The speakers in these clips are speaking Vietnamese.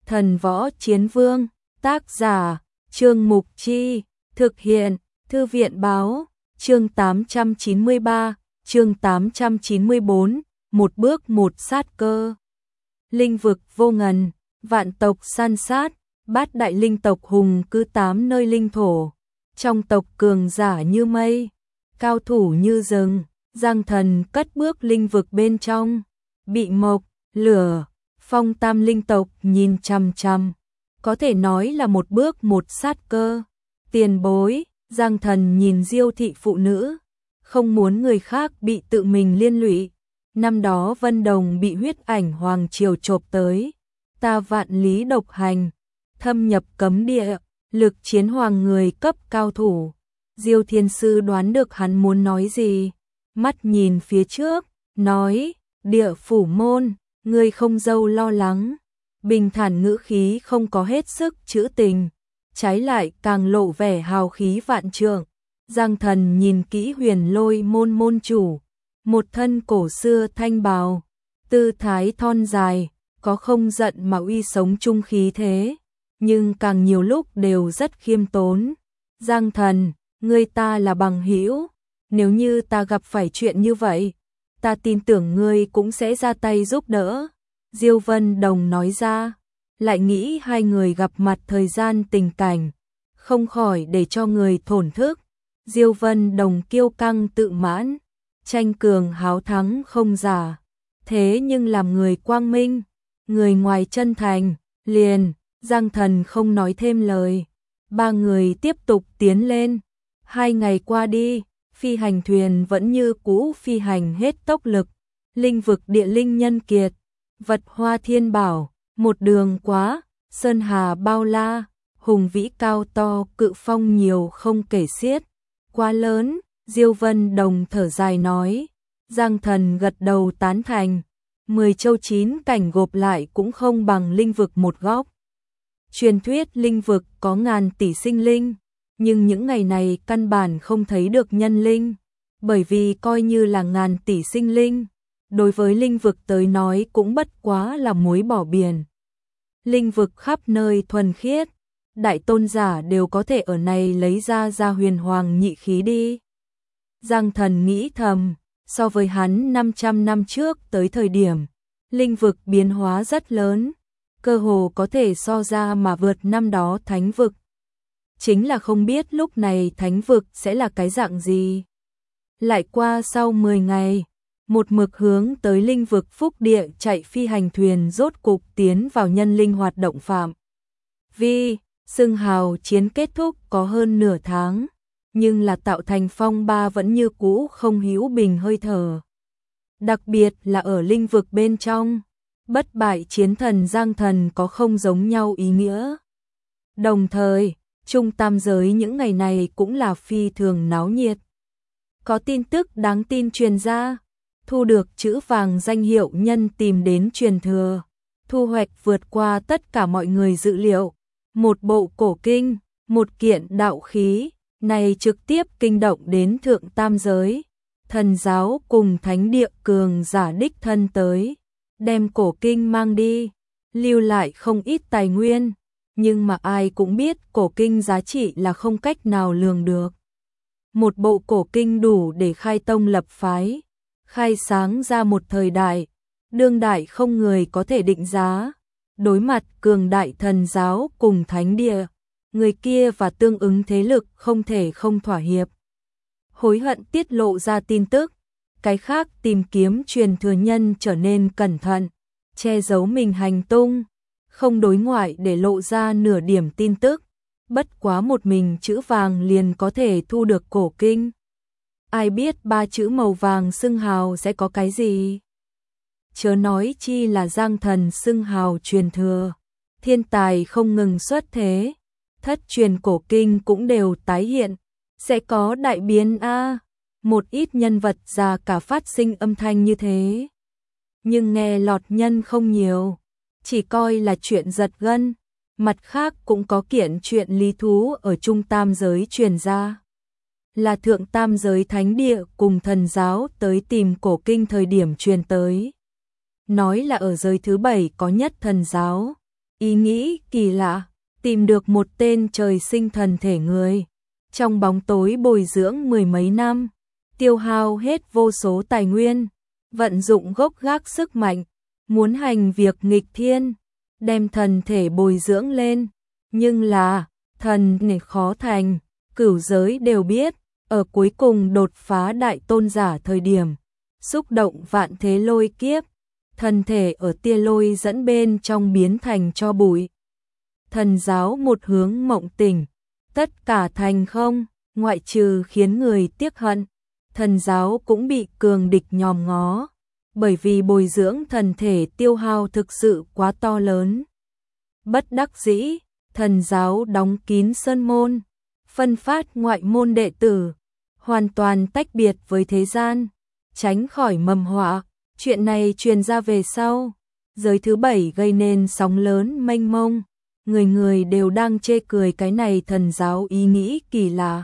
Thần Võ Chiến Vương, tác giả, Trương Mục Chi, thực hiện, Thư viện Báo, chương 893, chương 894, một bước một sát cơ. Linh vực vô ngần, vạn tộc san sát, bát đại linh tộc hùng cư 8 nơi linh thổ. Trong tộc cường giả như mây, cao thủ như rừng, Giang Thần cất bước linh vực bên trong, bị mộc, lửa, phong tam linh tộc nhìn chằm chằm, có thể nói là một bước một sát cơ. Tiền bối, Giang Thần nhìn Diêu thị phụ nữ, không muốn người khác bị tự mình liên lụy. Năm đó Vân Đồng bị huyết ảnh hoàng triều chộp tới, ta vạn lý độc hành, thâm nhập cấm địa, lực chiến hoàng người cấp cao thủ. Diêu Thiên Sư đoán được hắn muốn nói gì, mắt nhìn phía trước, nói, địa phủ môn, ngươi không dâu lo lắng. Bình thản ngữ khí không có hết sức trữ tình, trái lại càng lộ vẻ hào khí vạn trượng. Giang Thần nhìn kỹ Huyền Lôi môn môn chủ, một thân cổ xưa thanh bào, tư thái thon dài, có không giận mà uy sống trung khí thế, nhưng càng nhiều lúc đều rất khiêm tốn. Giang Thần, ngươi ta là bằng hữu, nếu như ta gặp phải chuyện như vậy, ta tin tưởng ngươi cũng sẽ ra tay giúp đỡ. Diêu Vân Đồng nói ra, lại nghĩ hai người gặp mặt thời gian tình cảnh, không khỏi để cho người thổn thức. Diêu Vân Đồng kiêu căng tự mãn, tranh cường háo thắng không giả, thế nhưng làm người quang minh, người ngoài chân thành, liền. Giang Thần không nói thêm lời, ba người tiếp tục tiến lên. 2 ngày qua đi, phi hành thuyền vẫn như cũ phi hành hết tốc lực, linh vực địa linh nhân kiệt, vật hoa thiên bảo, một đường quá, sơn hà bao la, hùng vĩ cao to, cự phong nhiều không kể xiết, quá lớn. Diêu Vân Đồng thở dài nói. Giang Thần gật đầu tán thành, 10 châu 9 cảnh gộp lại cũng không bằng linh vực một góc. Truyền thuyết linh vực có ngàn tỷ sinh linh, nhưng những ngày này căn bản không thấy được nhân linh, bởi vì coi như là ngàn tỷ sinh linh, đối với linh vực tới nói cũng bất quá là muối bỏ biển. Linh vực khắp nơi thuần khiết, đại tôn giả đều có thể ở này lấy ra huyền hoàng nhị khí đi. Giang Thần nghĩ thầm, so với hắn 500 năm trước tới thời điểm, linh vực biến hóa rất lớn, cơ hồ có thể so ra mà vượt năm đó thánh vực. Chính là không biết lúc này thánh vực sẽ là cái dạng gì. Lại qua sau 10 ngày, một mực hướng tới linh vực phúc địa chạy phi hành thuyền rốt cục tiến vào nhân linh hoạt động phạm vi. Xưng hào chiến kết thúc có hơn nửa tháng, nhưng là tạo thành phong ba vẫn như cũ không hữu bình hơi thở. Đặc biệt là ở linh vực bên trong, bất bại chiến thần Giang Thần có không giống nhau ý nghĩa. Đồng thời, Trung tam giới những ngày này cũng là phi thường náo nhiệt. Có tin tức đáng tin truyền ra, thu được chữ vàng danh hiệu nhân tìm đến truyền thừa, thu hoạch vượt qua tất cả mọi người dự liệu. Một bộ cổ kinh, một kiện đạo khí, này trực tiếp kinh động đến thượng tam giới. Thần giáo cùng thánh địa cường giả đích thân tới, đem cổ kinh mang đi, lưu lại không ít tài nguyên, nhưng mà ai cũng biết cổ kinh giá trị là không cách nào lường được. Một bộ cổ kinh đủ để khai tông lập phái, khai sáng ra một thời đại, đương đại không người có thể định giá. Đối mặt cường đại thần giáo cùng thánh địa, người kia và tương ứng thế lực không thể không thỏa hiệp. Hối hận tiết lộ ra tin tức, cái khác tìm kiếm truyền thừa nhân trở nên cẩn thận, che giấu mình hành tung, không đối ngoại để lộ ra nửa điểm tin tức. Bất quá một mình chữ vàng liền có thể thu được cổ kinh. Ai biết 3 chữ màu vàng xưng hào sẽ có cái gì? Chớ nói chi là Giang Thần xưng hào truyền thừa, thiên tài không ngừng xuất thế, thất truyền cổ kinh cũng đều tái hiện, sẽ có đại biến a. Một ít nhân vật già cả phát sinh âm thanh như thế, nhưng nghe lọt nhân không nhiều, chỉ coi là chuyện giật gân. Mặt khác cũng có kiện chuyện lý thú ở trung tam giới truyền ra, là thượng tam giới thánh địa cùng thần giáo tới tìm cổ kinh thời điểm truyền tới. Nói là ở giới thứ 7 có nhất thần giáo, Ý nghĩ kỳ lạ, tìm được một tên trời sinh thần thể người. Trong bóng tối bồi dưỡng mười mấy năm, tiêu hao hết vô số tài nguyên, vận dụng gốc gác sức mạnh, muốn hành việc nghịch thiên, đem thần thể bồi dưỡng lên. Nhưng là, thần này khó thành, cửu giới đều biết, ở cuối cùng đột phá đại tôn giả thời điểm, xúc động vạn thế lôi kiếp, thần thể ở tia lôi dẫn bên trong biến thành tro bụi. Thần giáo một hướng mộng tỉnh, tất cả thành không, ngoại trừ khiến người tiếc hận, thần giáo cũng bị cường địch nhòm ngó, bởi vì bồi dưỡng thần thể tiêu hao thực sự quá to lớn. Bất đắc dĩ, thần giáo đóng kín sơn môn, phân phát ngoại môn đệ tử, hoàn toàn tách biệt với thế gian, tránh khỏi mầm họa. Chuyện này truyền ra về sau, giới thứ 7 gây nên sóng lớn mênh mông, người người đều đang chê cười cái này thần giáo ý nghĩ kỳ lạ.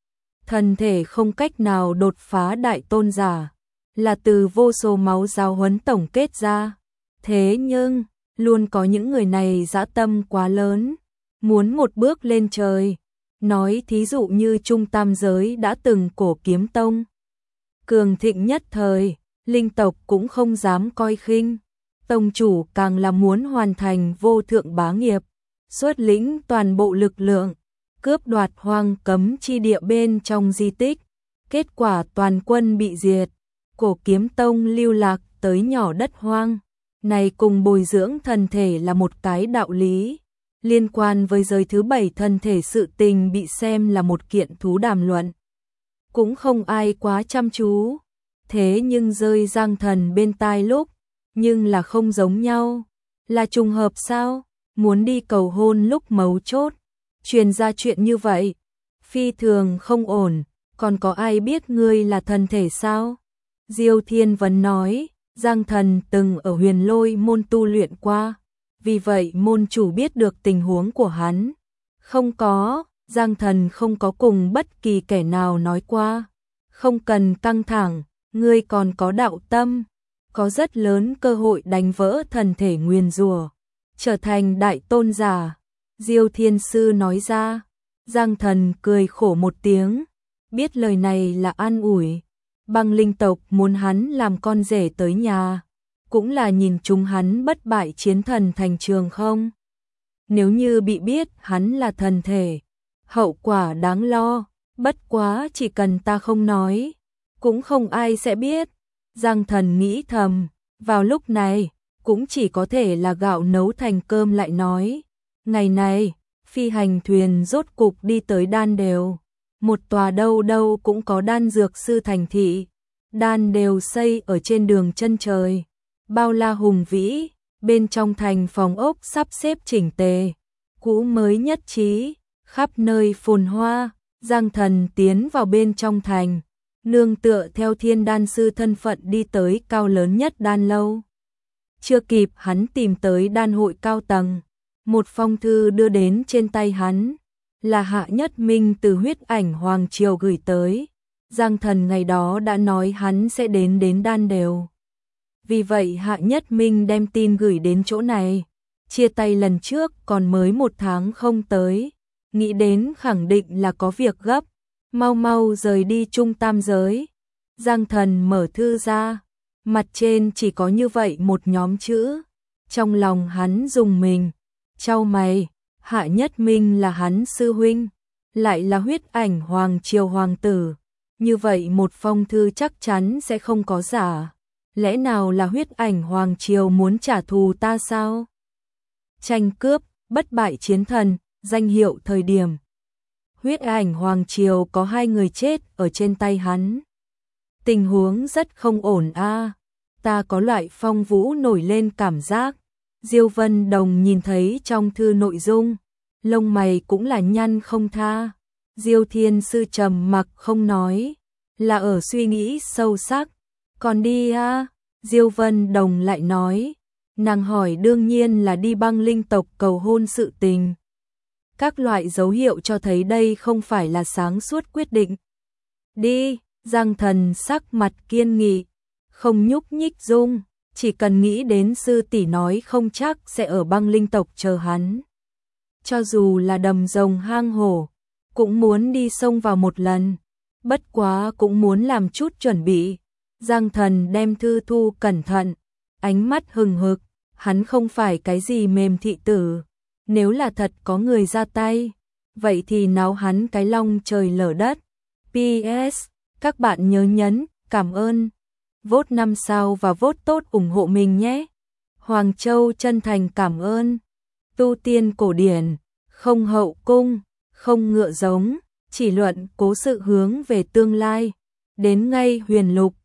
Thần thể không cách nào đột phá đại tôn giả, là từ vô số máu giáo huấn tổng kết ra. Thế nhưng, luôn có những người này dã tâm quá lớn, muốn một bước lên trời. Nói thí dụ như Trung Tam giới đã từng cổ kiếm tông. Cường thịnh nhất thời, linh tộc cũng không dám coi khinh. Tông chủ càng là muốn hoàn thành vô thượng bá nghiệp, xuất lĩnh toàn bộ lực lượng, cướp đoạt hoang cấm chi địa bên trong di tích. Kết quả toàn quân bị diệt, cổ kiếm tông lưu lạc tới nhỏ đất hoang. Này cùng bồi dưỡng thần thể là một cái đạo lý. Liên quan với giới thứ 7 thân thể sự tình bị xem là một kiện thú đàm luận. Cũng không ai quá chăm chú. Thế nhưng rơi Giang Thần bên tai lúc, nhưng là không giống nhau. Là trùng hợp sao? Muốn đi cầu hôn lúc mấu chốt. Truyền ra chuyện như vậy. Phi thường không ổn. Còn có ai biết ngươi là thần thể sao? Diêu Thiên Vấn nói, Giang Thần từng ở Huyền Lôi môn tu luyện qua. Vì vậy môn chủ biết được tình huống của hắn. Không có, Giang Thần không có cùng bất kỳ kẻ nào nói qua. Không cần căng thẳng, ngươi còn có đạo tâm, có rất lớn cơ hội đánh vỡ thần thể nguyền rủa, trở thành đại tôn giả. Diêu Thiên Sư nói ra. Giang Thần cười khổ một tiếng, biết lời này là an ủi. Băng linh tộc muốn hắn làm con rể tới nhà, cũng là nhìn chúng hắn bất bại chiến thần thành trường không? Nếu như bị biết hắn là thần thể, hậu quả đáng lo, bất quá chỉ cần ta không nói, cũng không ai sẽ biết. Giang Thần nghĩ thầm, vào lúc này, cũng chỉ có thể là gạo nấu thành cơm lại nói. Ngày này, phi hành thuyền rốt cục đi tới Đan Đều, một tòa đâu đâu cũng có đan dược sư thành thị. Đan Đều xây ở trên đường chân trời, bao la hùng vĩ, bên trong thành phòng ốc sắp xếp chỉnh tề, cũ mới nhất trí, khắp nơi phồn hoa. Giang Thần tiến vào bên trong thành, nương tựa theo Thiên Đan Sư thân phận đi tới cao lớn nhất đan lâu. Chưa kịp hắn tìm tới đan hội cao tầng, một phong thư đưa đến trên tay hắn, là Hạ Nhất Minh từ Huyết Ảnh Hoàng Triều gửi tới. Giang Thần ngày đó đã nói hắn sẽ đến Đan Đều. Vì vậy Hạ Nhất Minh đem tin gửi đến chỗ này. Chia tay lần trước còn mới 1 tháng không tới, nghĩ đến khẳng định là có việc gấp, mau mau rời đi Trung Tam giới. Giang Thần mở thư ra, mặt trên chỉ có như vậy một nhóm chữ. Trong lòng hắn rùng mình, chau mày, Hạ Nhất Minh là hắn sư huynh, lại là Huyết Ảnh Hoàng Triều hoàng tử. Như vậy một phong thư chắc chắn sẽ không có giả. Lẽ nào là Huyết Ảnh Hoàng Triều muốn trả thù ta sao? Tranh cướp, bất bại chiến thần, danh hiệu thời điểm. Huyết Ảnh Hoàng Triều có 2 người chết ở trên tay hắn. Tình huống rất không ổn a. Ta có loại phong vũ nổi lên cảm giác. Diêu Vân Đồng nhìn thấy trong thư nội dung, lông mày cũng là nhăn không tha. Diêu Thiên Sư trầm mặc không nói, là ở suy nghĩ sâu sắc. Còn đi a? Diêu Vân Đồng lại nói. Nàng hỏi đương nhiên là đi băng linh tộc cầu hôn sự tình. Các loại dấu hiệu cho thấy đây không phải là sáng suốt quyết định. Đi, Giang Thần sắc mặt kiên nghị, không nhúc nhích dung, chỉ cần nghĩ đến sư tỷ nói không chắc sẽ ở băng linh tộc chờ hắn. Cho dù là đầm rồng hang hổ, cũng muốn đi xông vào một lần, bất quá cũng muốn làm chút chuẩn bị. Giang Thần đem thư thu cẩn thận, ánh mắt hừng hực, hắn không phải cái gì mềm thị tử, nếu là thật có người ra tay, vậy thì náo hắn cái long trời lở đất. PS, các bạn nhớ nhấn, cảm ơn, vote 5 sao và vote tốt ủng hộ mình nhé. Hoàng Châu chân thành cảm ơn. Tu tiên cổ điển, không hậu cung, không ngựa giống, chỉ luận cố sự hướng về tương lai. Đến ngay huyền lục,